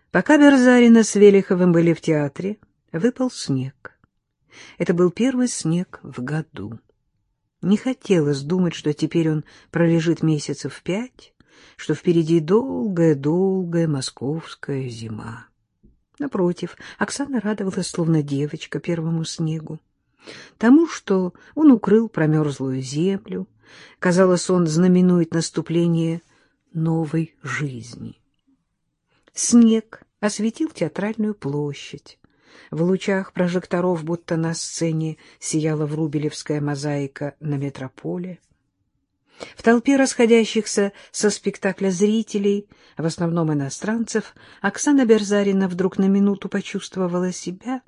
Пока Берзарина с Велиховым были в театре, выпал снег. Это был первый снег в году. Не хотелось думать, что теперь он пролежит месяцев 5, что впереди долгая-долгая московская зима. Напротив, Оксана радовалась, словно девочка, первому снегу. Тому, что он укрыл промерзлую землю. Казалось, он знаменует наступление новой жизни. Снег осветил театральную площадь. В лучах прожекторов, будто на сцене, сияла врубелевская мозаика на метрополе. В толпе расходящихся со спектакля зрителей, в основном иностранцев, Оксана Берзарина вдруг на минуту почувствовала себя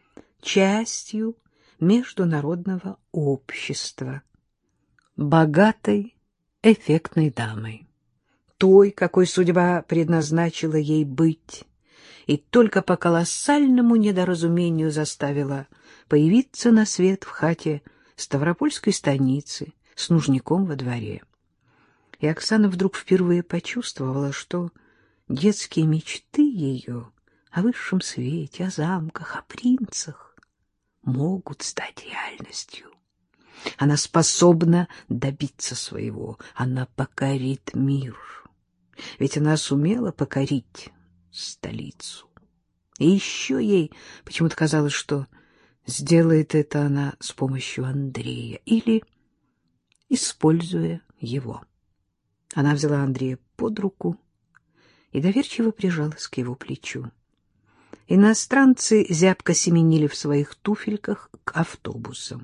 частью международного общества, богатой, эффектной дамой, той, какой судьба предназначила ей быть, и только по колоссальному недоразумению заставила появиться на свет в хате Ставропольской станицы с нужником во дворе. И Оксана вдруг впервые почувствовала, что детские мечты ее о высшем свете, о замках, о принцах могут стать реальностью. Она способна добиться своего, она покорит мир. Ведь она сумела покорить столицу. И еще ей почему-то казалось, что сделает это она с помощью Андрея или используя его. Она взяла Андрея под руку и доверчиво прижалась к его плечу. Иностранцы зябко семенили в своих туфельках к автобусам.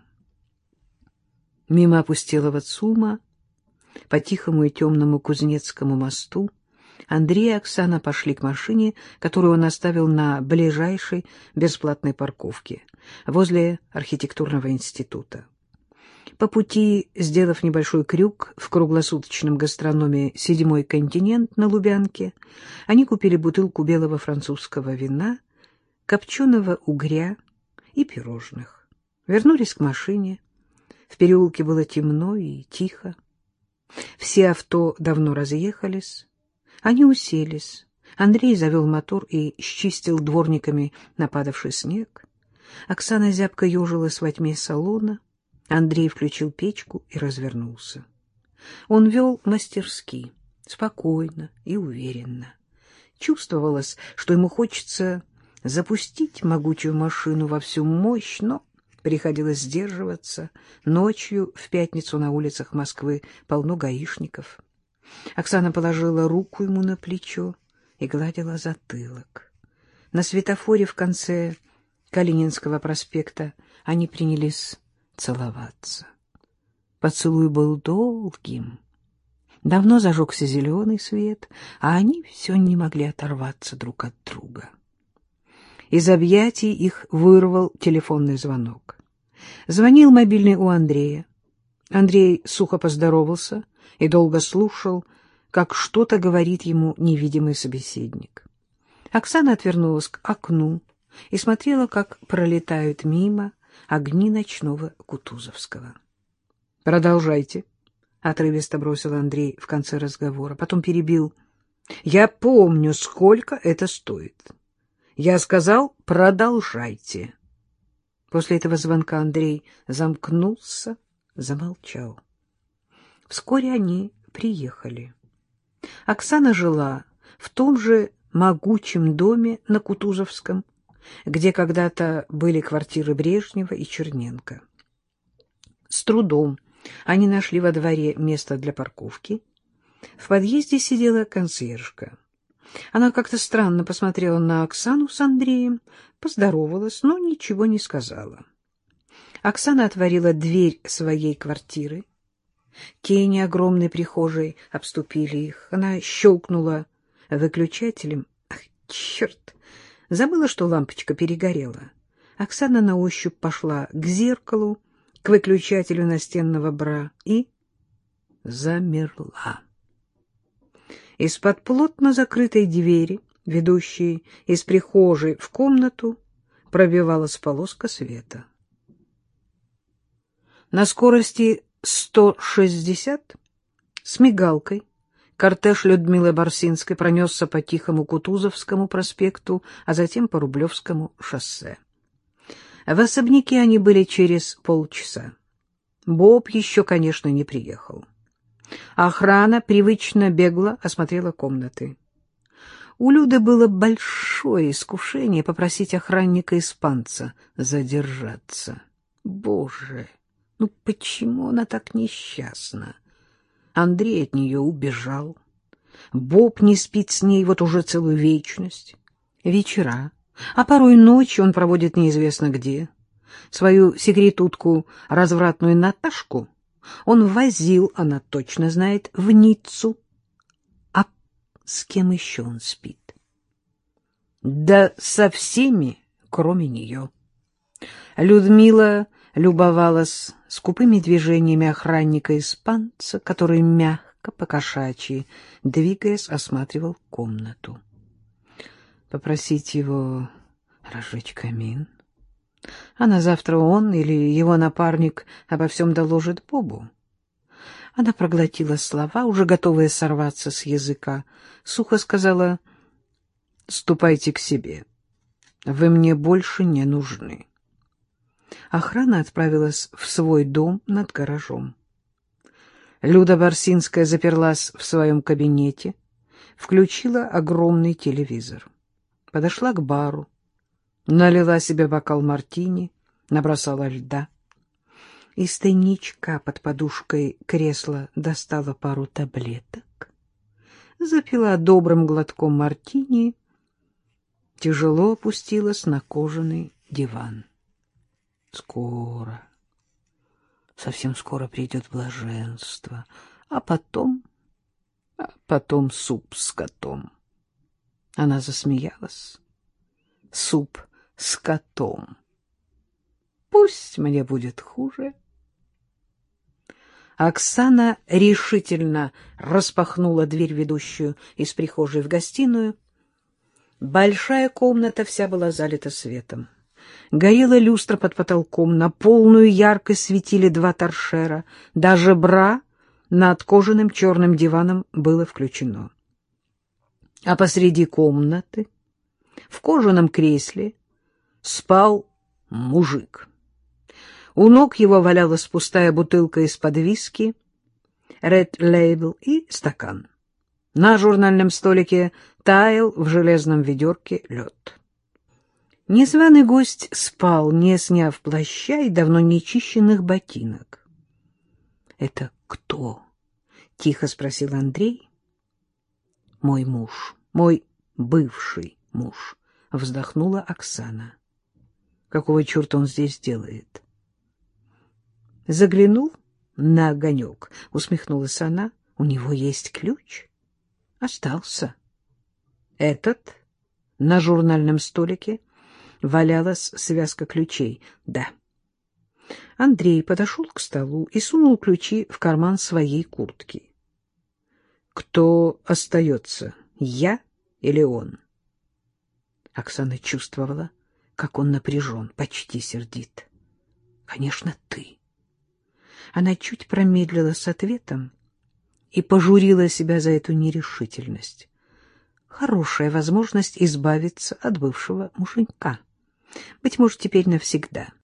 Мимо опустелого ЦУМа, по тихому и темному Кузнецкому мосту, Андрей и Оксана пошли к машине, которую он оставил на ближайшей бесплатной парковке, возле архитектурного института. По пути, сделав небольшой крюк в круглосуточном гастрономе «Седьмой континент» на Лубянке, они купили бутылку белого французского вина, копченого угря и пирожных. Вернулись к машине. В переулке было темно и тихо. Все авто давно разъехались. Они уселись. Андрей завел мотор и счистил дворниками нападавший снег. Оксана зябко ежилась во тьме салона. Андрей включил печку и развернулся. Он вел мастерски, спокойно и уверенно. Чувствовалось, что ему хочется запустить могучую машину во всю мощь, но приходилось сдерживаться. Ночью в пятницу на улицах Москвы полно гаишников. Оксана положила руку ему на плечо и гладила затылок. На светофоре в конце Калининского проспекта они принялись целоваться. Поцелуй был долгим. Давно зажегся зеленый свет, а они все не могли оторваться друг от друга. Из объятий их вырвал телефонный звонок. Звонил мобильный у Андрея. Андрей сухо поздоровался и долго слушал, как что-то говорит ему невидимый собеседник. Оксана отвернулась к окну и смотрела, как пролетают мимо огни ночного Кутузовского. — Продолжайте, — отрывисто бросил Андрей в конце разговора. Потом перебил. — Я помню, сколько это стоит. Я сказал, продолжайте. После этого звонка Андрей замкнулся, замолчал. Вскоре они приехали. Оксана жила в том же могучем доме на Кутузовском, где когда-то были квартиры Брежнева и Черненко. С трудом они нашли во дворе место для парковки. В подъезде сидела консьержка. Она как-то странно посмотрела на Оксану с Андреем, поздоровалась, но ничего не сказала. Оксана отворила дверь своей квартиры. Тени огромной прихожей обступили их. Она щелкнула выключателем. Ах, черт! Забыла, что лампочка перегорела. Оксана на ощупь пошла к зеркалу, к выключателю настенного бра и замерла. Из-под плотно закрытой двери, ведущей из прихожей в комнату, пробивалась полоска света. На скорости 160 с мигалкой Кортеж Людмилы Барсинской пронесся по Тихому Кутузовскому проспекту, а затем по Рублевскому шоссе. В особняке они были через полчаса. Боб еще, конечно, не приехал. Охрана привычно бегло осмотрела комнаты. У Люды было большое искушение попросить охранника-испанца задержаться. Боже, ну почему она так несчастна? Андрей от нее убежал. Боб не спит с ней вот уже целую вечность. Вечера, а порой ночи он проводит неизвестно где. Свою секретутку, развратную Наташку, он возил, она точно знает, в Ниццу. А с кем еще он спит? Да со всеми, кроме нее. Людмила любовалась скупыми движениями охранника-испанца, который мягко, по-кошачьи, двигаясь, осматривал комнату. Попросить его разжечь камин, а на завтра он или его напарник обо всем доложит Бобу. Она проглотила слова, уже готовая сорваться с языка, сухо сказала: «Ступайте к себе, вы мне больше не нужны». Охрана отправилась в свой дом над гаражом. Люда Барсинская заперлась в своем кабинете, включила огромный телевизор. Подошла к бару, налила себе бокал мартини, набросала льда. Из тайничка под подушкой кресла достала пару таблеток, запила добрым глотком мартини, тяжело опустилась на кожаный диван. Скоро, совсем скоро придет блаженство, а потом суп с котом. Она засмеялась. Суп с котом. Пусть мне будет хуже. Оксана решительно распахнула дверь, ведущую из прихожей в гостиную. Большая комната вся была залита светом. Горела люстра под потолком, на полную яркость светили два торшера. Даже бра над кожаным черным диваном было включено. А посреди комнаты, в кожаном кресле, спал мужик. У ног его валялась пустая бутылка из-под виски, Red Label и стакан. На журнальном столике таял в железном ведерке лед. Незваный гость спал, не сняв плаща и давно нечищенных ботинок. — Это кто? — тихо спросил Андрей. — Мой муж, мой бывший муж, — вздохнула Оксана. — Какого черта он здесь делает? — Заглянул на огонек, — усмехнулась она. — У него есть ключ? — Остался. Этот на журнальном столике валялась связка ключей. Да. Андрей подошел к столу и сунул ключи в карман своей куртки. Кто остается, я или он? Оксана чувствовала, как он напряжен, почти сердит. Конечно, ты. Она чуть промедлила с ответом и пожурила себя за эту нерешительность. Хорошая возможность избавиться от бывшего муженька. Быть может, теперь навсегда.